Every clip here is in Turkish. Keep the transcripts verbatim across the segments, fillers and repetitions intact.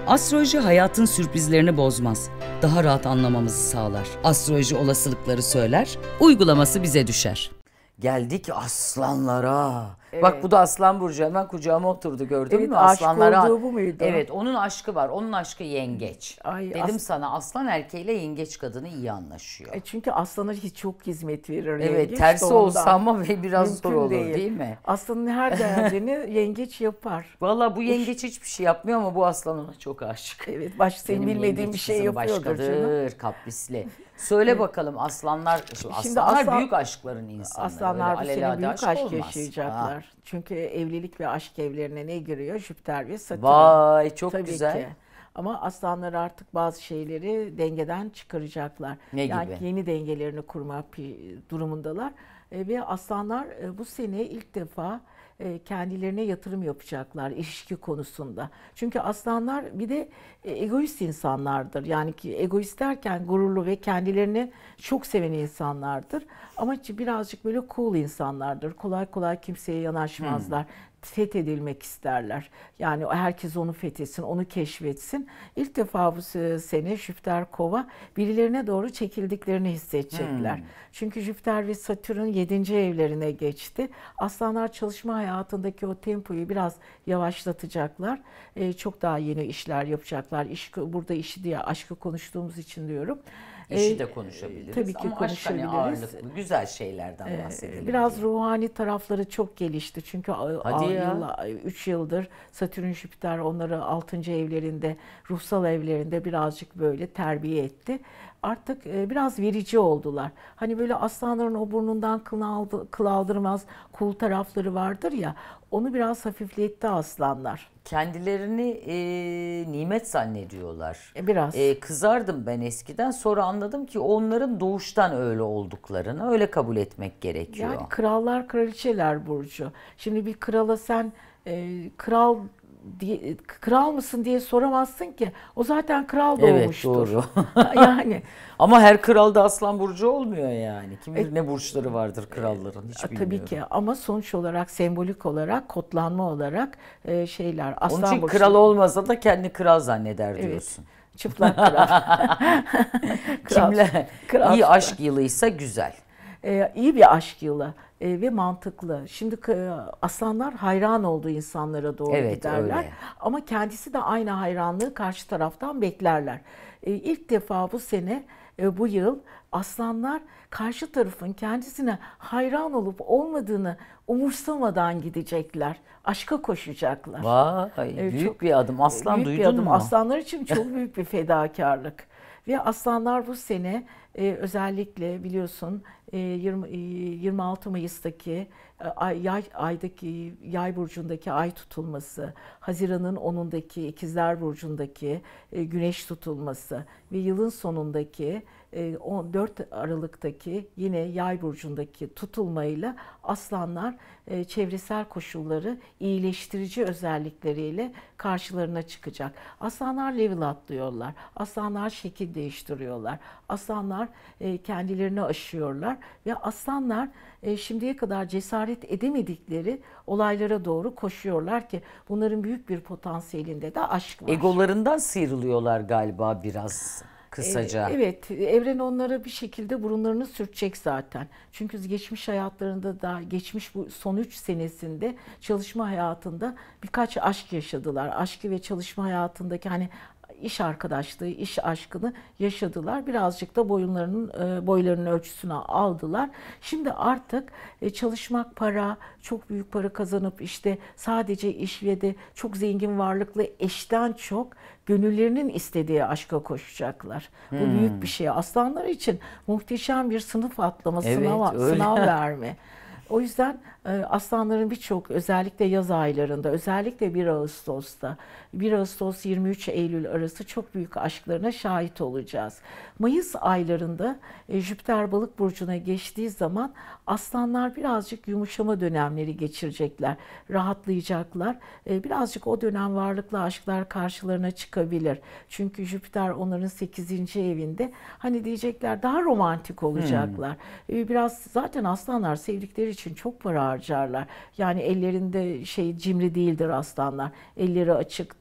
Astroloji hayatın sürprizlerini bozmaz. Daha rahat anlamamızı sağlar. Astroloji olasılıkları söyler, uygulaması bize düşer. Geldik aslanlara. Evet. Bak bu da aslan burcu, hemen kucağıma oturdu, gördün evet, mü? Aslanlara. Aşk olduğu bu muydu? Evet, onun aşkı var. Onun aşkı yengeç. Ay, Dedim as- sana, aslan erkeğiyle yengeç kadını iyi anlaşıyor. E çünkü aslana hiç çok hizmet verir. Evet, yengeç tersi ondan. olsa ama biraz Mümkün zor olur değil. değil mi? Aslanın her derdini yengeç yapar. Vallahi bu yengeç hiçbir şey yapmıyor ama bu aslan ona çok aşık. Evet, baş senin Benim bilmediğin yengeç bir şey kızım yapıyordur başkadır, canım. kaprisli. Söyle evet. Bakalım aslanlar, şimdi aslanlar aslan, büyük aşkların insanları. Aslanlar bu sene büyük aşk, aşk yaşayacaklar. Ha. Çünkü evlilik ve aşk evlerine ne giriyor? Jüpiter ve Satürn. Vay çok Tabii güzel. Ki. Ama aslanlar artık bazı şeyleri dengeden çıkaracaklar. Ne yani gibi? Yeni dengelerini kurma durumundalar. E, ve aslanlar e, bu sene ilk defa e, kendilerine yatırım yapacaklar ilişki konusunda. Çünkü aslanlar bir de e, egoist insanlardır. Yani ki egoist derken gururlu ve kendilerini çok seven insanlardır. Ama birazcık böyle cool insanlardır. Kolay kolay kimseye yanaşmazlar. Hmm. Fethedilmek isterler. Yani herkes onu fethetsin, onu keşfetsin. İlk defa bu sene Jüpiter Kova birilerine doğru çekildiklerini hissedecekler. Hmm. Çünkü Jüpiter ve Satürn yedinci evlerine geçti. Aslanlar çalışma hayatındaki o tempoyu biraz yavaşlatacaklar. Ee, çok daha yeni işler yapacaklar. İş, burada işi diye aşkı konuştuğumuz için diyorum. İşi de konuşabiliriz. Tabii ki ama konuşabiliriz. Aşk hani ağırlıklı, güzel şeylerden bahsedelim. Biraz diye. Ruhani tarafları çok gelişti. Çünkü üç yıldır Satürn, Jüpiter onları altıncı evlerinde, ruhsal evlerinde birazcık böyle terbiye etti. Artık biraz verici oldular. Hani böyle aslanların o burnundan kıl aldırmaz cool tarafları vardır ya, onu biraz hafifletti aslanlar. Kendilerini e, nimet zannediyorlar. Biraz. E, kızardım ben eskiden, sonra anladım ki onların doğuştan öyle olduklarını, öyle kabul etmek gerekiyor. Yani krallar kraliçeler Burcu. Şimdi bir krala sen e, kral diye, kral mısın diye soramazsın ki. O zaten kral doğmuştur. Evet, doğru. yani. Ama her kral da aslan burcu olmuyor yani. Kim bilir e, ne burçları vardır kralların, hiç e, bilmiyorum. Tabii ki ama sonuç olarak, sembolik olarak, kodlanma olarak e, şeyler. Aslan Onun için burçları. Kral olmasa da kendini kral zanneder diyorsun. Evet. Çıplak kral. kral. Kimle? Kral. İyi aşk yılıysa güzel. Ee, iyi bir aşk yılı ee, ve mantıklı. Şimdi e, aslanlar hayran olduğu insanlara doğru evet, giderler. Öyle. Ama kendisi de aynı hayranlığı karşı taraftan beklerler. Ee, ilk defa bu sene, e, bu yıl aslanlar karşı tarafın kendisine hayran olup olmadığını umursamadan gidecekler. Aşka koşacaklar. Vay, ee, büyük çok, bir adım. Aslan büyük duydun bir adım. mu? Aslanlar için çok büyük bir fedakarlık. Ve aslanlar bu sene e, özellikle biliyorsun e, yirmi, e, yirmi altı Mayıs'taki e, ay, yay, aydaki yay burcundaki ay tutulması, Haziran'ın onundaki İkizler burcundaki e, güneş tutulması ve yılın sonundaki e, on dört Aralık'taki yine yay burcundaki tutulmayla aslanlar e, çevresel koşulları iyileştirici özellikleriyle karşılarına çıkacak. Aslanlar level atlıyorlar. Aslanlar şekil değiştiriyorlar. Aslanlar e, kendilerini aşıyorlar ve aslanlar e, şimdiye kadar cesaret edemedikleri olaylara doğru koşuyorlar ki bunların büyük bir potansiyelinde de aşk var. Egolarından sıyrılıyorlar galiba biraz. Kısaca. Evet, evren onlara bir şekilde burunlarını sürtecek zaten. Çünkü geçmiş hayatlarında da, geçmiş bu son üç senesinde çalışma hayatında birkaç aşk yaşadılar. Aşkı ve çalışma hayatındaki hani iş arkadaşlığı, iş aşkını yaşadılar. Birazcık da boyunlarının boylarının ölçüsünü aldılar. Şimdi artık çalışmak, para, çok büyük para kazanıp işte sadece iş ve de çok zengin varlıklı eşten çok gönüllerinin istediği aşka koşacaklar. Hmm. Bu büyük bir şey. Aslanlar için muhteşem bir sınıf atlama, evet, sınav, sınav verme. O yüzden aslanların birçok, özellikle yaz aylarında, özellikle bir Ağustos'ta, bir Ağustos yirmi üç Eylül arası çok büyük aşklarına şahit olacağız. Mayıs aylarında Jüpiter Balık burcuna geçtiği zaman aslanlar birazcık yumuşama dönemleri geçirecekler, rahatlayacaklar. Birazcık o dönem varlıklı aşklar karşılarına çıkabilir. Çünkü Jüpiter onların sekizinci evinde. Hani diyecekler daha romantik olacaklar. Hmm. Biraz zaten aslanlar sevdikleri için çok para harcarlar. Yani ellerinde şey cimri değildir aslanlar. Elleri açıktır.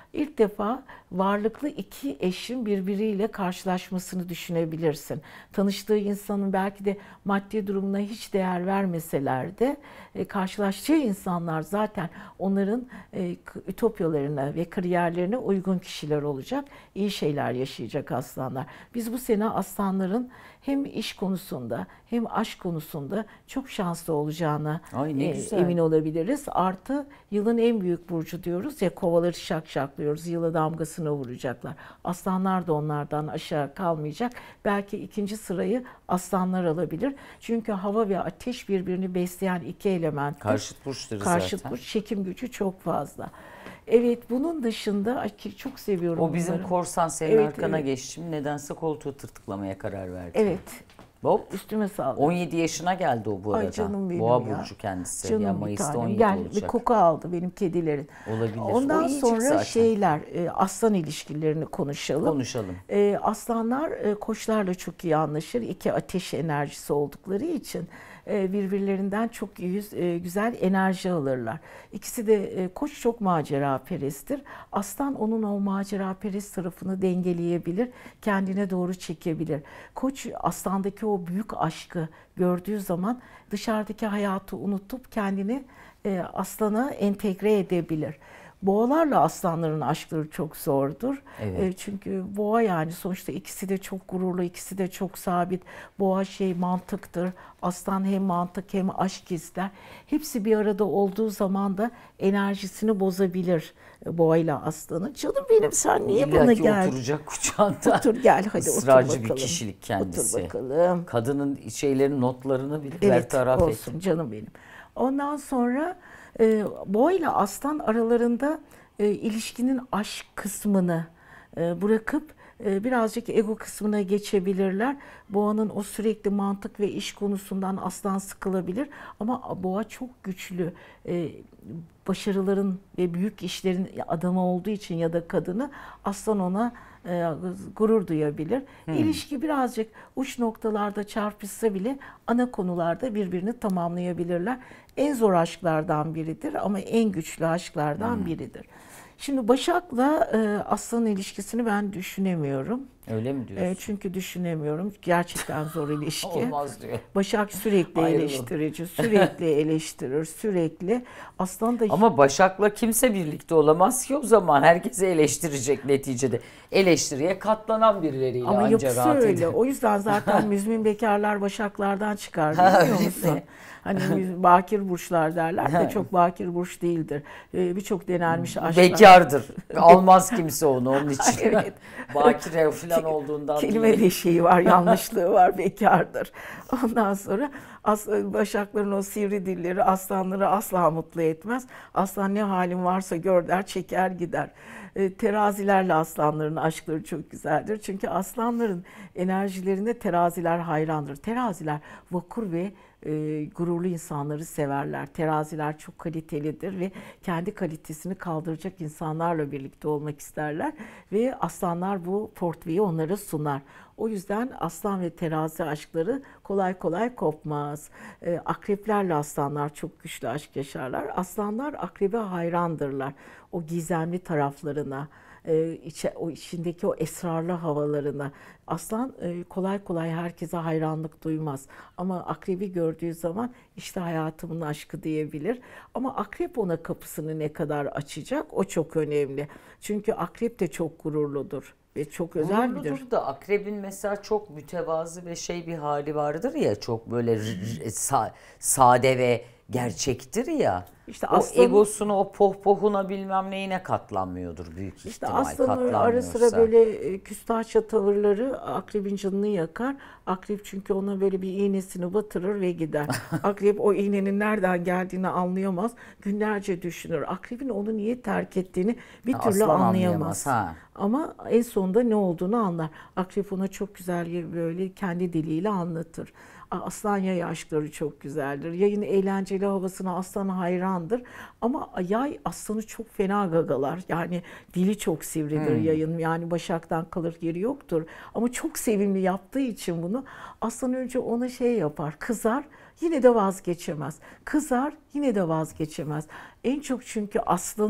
İlk defa varlıklı iki eşin birbiriyle karşılaşmasını düşünebilirsin. Tanıştığı insanın belki de maddi durumuna hiç değer vermeseler de e, karşılaştığı insanlar zaten onların e, ütopyalarına ve kariyerlerine uygun kişiler olacak. İyi şeyler yaşayacak aslanlar. Biz bu sene aslanların hem iş konusunda hem aşk konusunda çok şanslı olacağına Ay, ne e, güzel. emin olabiliriz. Artı yılın en büyük burcu diyoruz ya, kovaları şakşaklıyoruz. Yıla damgasını vuracaklar. Aslanlar da onlardan aşağı kalmayacak. Belki ikinci sırayı aslanlar alabilir. Çünkü hava ve ateş birbirini besleyen iki element. Karşıt burçları Karşıt zaten. burç, çekim gücü çok fazla. Evet, bunun dışında ay, ki çok seviyorum O bizim bunları. korsan senin Evet, arkana evet. geçtim. Nedense koltuğu tırtıklamaya karar verdi. Evet. Hop. Üstüme sağlık. on yedi yaşına geldi o bu arada. Ay canım benim Boğa ya. burcu kendisi. Canım Yani bir Mayıs'ta tanem. on yedi Gel, olacak. bir koku aldı benim kedilerin. Olabilir. Ondan O yiyecek sonra zaten. şeyler, e, aslan ilişkilerini konuşalım. Konuşalım. E, aslanlar e, koçlarla çok iyi anlaşır. İki ateş enerjisi oldukları için e, birbirlerinden çok yüz, e, güzel enerji alırlar. İkisi de e, koç çok maceraperesttir. Aslan onun o maceraperest tarafını dengeleyebilir, kendine doğru çekebilir. Koç aslandaki o büyük aşkı gördüğü zaman dışarıdaki hayatı unutup kendini e, aslana entegre edebilir. Boğalarla aslanların aşkları çok zordur. Evet. E, çünkü boğa, yani sonuçta ikisi de çok gururlu, ikisi de çok sabit. Boğa şey mantıktır. Aslan hem mantık hem aşk ister. Hepsi bir arada olduğu zaman da enerjisini bozabilir boğa ile aslanın. Canım benim, sen niye İlla bana ki geldin? oturacak kucağında. Otur gel, hadi Israrcı otur bir bakalım. kişilik kendisi. Otur bakalım. Kadının şeylerin notlarını bile Evet, bertaraf olsun etti. canım benim. Ondan sonra e, boğa ile aslan aralarında e, ilişkinin aşk kısmını e, bırakıp e, birazcık ego kısmına geçebilirler. Boğanın o sürekli mantık ve iş konusundan aslan sıkılabilir. Ama boğa çok güçlü. E, başarıların ve büyük işlerin adamı olduğu için ya da kadını, aslan ona e, gurur duyabilir. Hmm. İlişki birazcık uç noktalarda çarpışsa bile ana konularda birbirini tamamlayabilirler. En zor aşklardan biridir ama en güçlü aşklardan Hmm. biridir. Şimdi Başak'la e, Aslan'ın ilişkisini ben düşünemiyorum. Öyle mi diyorsun? E, çünkü düşünemiyorum. Gerçekten zor ilişki. Olmaz diyor. Başak sürekli Ayrılın. eleştirici, sürekli eleştirir, sürekli. Aslan da Ama Başak'la kimse birlikte olamaz ki o zaman. Herkesi eleştirecek neticede. Eleştiriye katlanan birileriyle ama anca yapısı rahat öyle. eder. O yüzden zaten müzmin bekarlar Başaklardan çıkar, Ha, biliyor öyle musun? mi? Hani bakir burçlar derler de çok bakir burç değildir. Ee, Birçok denenmiş aşklar. Bekardır. Almaz kimse onu onun için. Evet. Bakire falan olduğundan Kelime değil. de şeyi var, yanlışlığı var, bekardır. Ondan sonra as, Başakların o sivri dilleri aslanları asla mutlu etmez. Aslan ne halin varsa gör der, çeker gider. E, terazilerle aslanların aşkları çok güzeldir. Çünkü aslanların enerjilerinde teraziler hayrandır. Teraziler vakur ve e, gururlu insanları severler. Teraziler çok kalitelidir ve kendi kalitesini kaldıracak insanlarla birlikte olmak isterler. Ve aslanlar bu portföyü onlara sunar. O yüzden aslan ve terazi aşkları kolay kolay kopmaz. E, akreplerle aslanlar çok güçlü aşk yaşarlar. Aslanlar akrebe hayrandırlar. O gizemli taraflarına, e, içe, o içindeki o esrarlı havalarına. Aslan e, kolay kolay herkese hayranlık duymaz. Ama akrebi gördüğü zaman işte hayatımın aşkı diyebilir. Ama akrep ona kapısını ne kadar açacak, o çok önemli. Çünkü akrep de çok gururludur ve çok özel biridir. Gururludur da akrebin mesela çok mütevazı ve şey bir hali vardır ya, çok böyle r- r- sa- sade ve gerçektir ya. İşte o aslanın- egosunu, o pohpohuna bilmem neyine katlanmıyordur büyük İşte ihtimal. aslanın ara katlanmıyorsa. sıra böyle e, küstahça tavırları akrebin canını yakar. Akrep çünkü ona böyle bir iğnesini batırır ve gider. Akrep o iğnenin nereden geldiğini anlayamaz. Günlerce düşünür. Akrebin onu niye terk ettiğini bir Ha, türlü aslan anlayamaz. anlayamaz, ha. Ama en sonunda ne olduğunu anlar. Akrep ona çok güzel böyle kendi diliyle anlatır. Aslan yay aşkları çok güzeldir. Yayın eğlenceli havasına aslan hayrandır. Ama yay aslanı çok fena gagalar. Yani dili çok sivridir Hmm. yayın. Yani başaktan kalır yeri yoktur. Ama çok sevimli yaptığı için bunu aslan önce ona şey yapar, kızar. Yine de vazgeçemez. Kızar, yine de vazgeçemez. En çok çünkü aslanı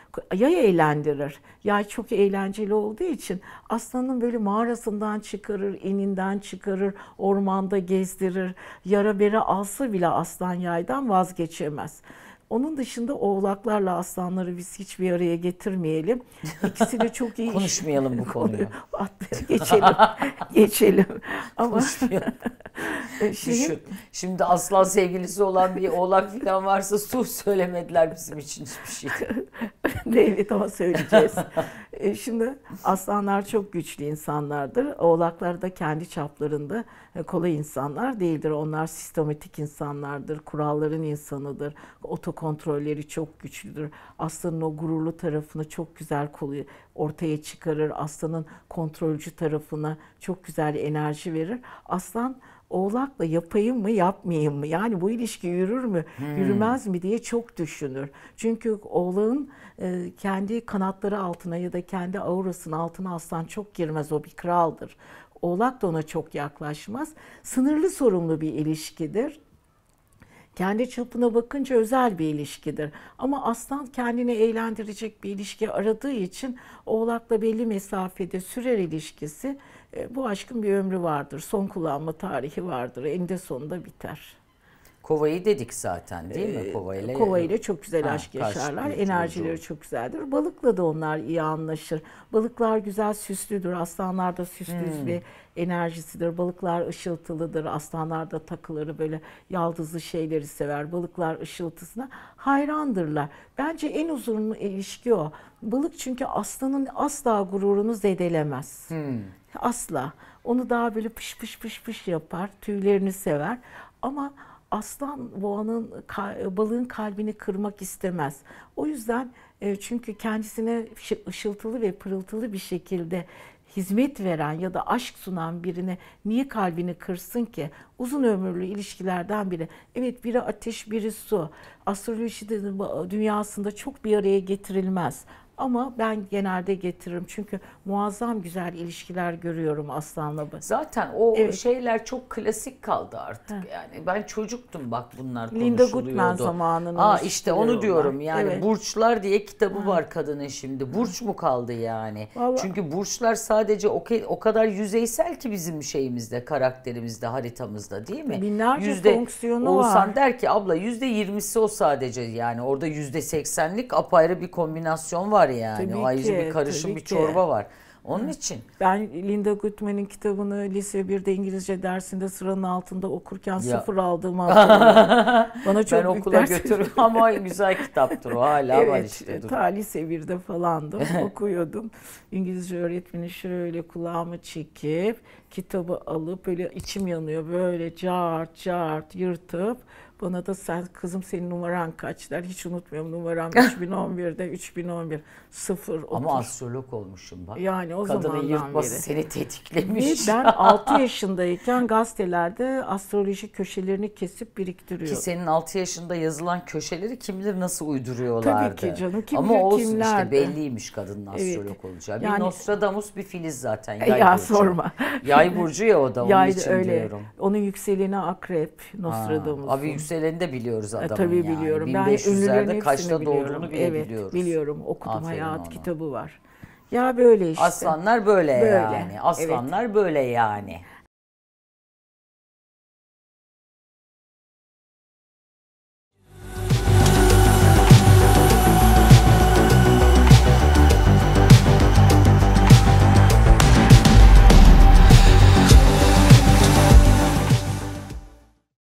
Yay eğlendirir. Yay çok eğlenceli olduğu için aslanın böyle mağarasından çıkarır, ininden çıkarır, ormanda gezdirir. Yara bere alsa bile aslan yaydan vazgeçemez. Onun dışında oğlaklarla aslanları biz hiçbir araya getirmeyelim. İkisi de çok iyi. Konuşmayalım bu konuyu. Geçelim. Geçelim. Ama Düşün. Şimdi aslan sevgilisi olan bir oğlak falan varsa sus, söylemediler bizim için hiçbir şey. Evet, ama söyleyeceğiz. Şimdi aslanlar çok güçlü insanlardır. Oğlaklar da kendi çaplarında kolay insanlar değildir. Onlar sistematik insanlardır. Kuralların insanıdır. Otokontrolleri çok güçlüdür. Aslanın o gururlu tarafını çok güzel ortaya çıkarır. Aslanın kontrolcü tarafına çok güzel enerji verir. Aslan oğlakla yapayım mı yapmayayım mı? Yani bu ilişki yürür mü hmm. yürümez mi diye çok düşünür. Çünkü oğlağın e, kendi kanatları altına ya da kendi aurasının altına aslan çok girmez. O bir kraldır. Oğlak da ona çok yaklaşmaz. Sınırlı sorumlu bir ilişkidir. Kendi çapına bakınca özel bir ilişkidir. Ama aslan kendini eğlendirecek bir ilişki aradığı için oğlakla belli mesafede sürer ilişkisi. Bu aşkın bir ömrü vardır. Son kullanma tarihi vardır. Eninde sonunda biter. Kovayı dedik zaten değil mi? Kova ile, Kova ile çok güzel ha, aşk yaşarlar. Enerjileri olur. Çok güzeldir. Balıkla da onlar iyi anlaşır. Balıklar güzel süslüdür. Aslanlar da süslü hmm. ve enerjisidir. Balıklar ışıltılıdır. Aslanlar da takıları böyle yaldızlı şeyleri sever. Balıklar ışıltısına hayrandırlar. Bence en uzun ilişki o. Balık çünkü aslanın asla gururunu zedelemez. Hmm. Asla. Onu daha böyle pış pış pış pış yapar. Tüylerini sever. Ama aslan boğanın, balığın kalbini kırmak istemez. O yüzden çünkü kendisine ışıltılı ve pırıltılı bir şekilde hizmet veren ya da aşk sunan birine niye kalbini kırsın ki? Uzun ömürlü ilişkilerden biri. Evet, biri ateş, biri su. Astrolojide dünyasında çok bir araya getirilmez. Ama ben genelde getiririm çünkü muazzam güzel ilişkiler görüyorum aslanla. Zaten o evet. şeyler çok klasik kaldı artık. Heh. Yani ben çocuktum bak bunlar Linda konuşuluyordu. Goodman zamanının. Aa işte onu diyorum yani evet. Burçlar diye kitabı ha. var kadının şimdi. Burç mu kaldı yani? Vallahi. Çünkü burçlar sadece o, o kadar yüzeysel ki bizim şeyimizde, karakterimizde, haritamızda değil mi? Binlerce yüzde, fonksiyonu Oğuzhan var. der ki abla yüzde yirmisi o sadece yani orada yüzde seksenlik apayrı bir kombinasyon var yani. Tabii o ayrıca bir karışım bir çorba ki. var. Onun için. Ben Linda Goodman'in kitabını lise birde İngilizce dersinde sıranın altında okurken ya. sıfır aldığımı hatırlıyorum. Bana çok ben okula götürüyorum ama güzel kitaptır o hala evet, var işte. Ta lise birde falandım okuyordum. İngilizce öğretmeni şöyle kulağımı çekip kitabı alıp böyle içim yanıyor böyle cart cart yırtıp bana da sen kızım senin numaran kaç der. Hiç unutmuyorum numaram üç bin on birde üç bin on bir sıfır otur. Ama astrolog olmuşum bak. Yani o Kadının zamandan yırtması beri. seni tetiklemiş. Ve ben altı yaşındayken gazetelerde astroloji köşelerini kesip biriktiriyordum. Ki senin altı yaşında yazılan köşeleri kim bilir nasıl uyduruyorlardı. Tabii ki canım. Kim Ama bilir olsun kimlerdi. işte belliymiş kadının astrolog evet. olacağı. Yani, bir Nostradamus bir Filiz zaten. Yay ya burcu. sorma. Yay burcu ya o da onun Yay için öyle. diyorum. Onun yükseleni akrep Nostradamus'un. Abi yükseleni de biliyoruz adamın e, tabii yani. biliyorum. bin beş yüzlerde kaçta biliyorum. doğduğunu bile evet, biliyoruz. biliyorum. Okudum Aferin hayat ona. kitabı var. Ya böyle işte. Aslanlar böyle, böyle. yani. Aslanlar evet. böyle yani.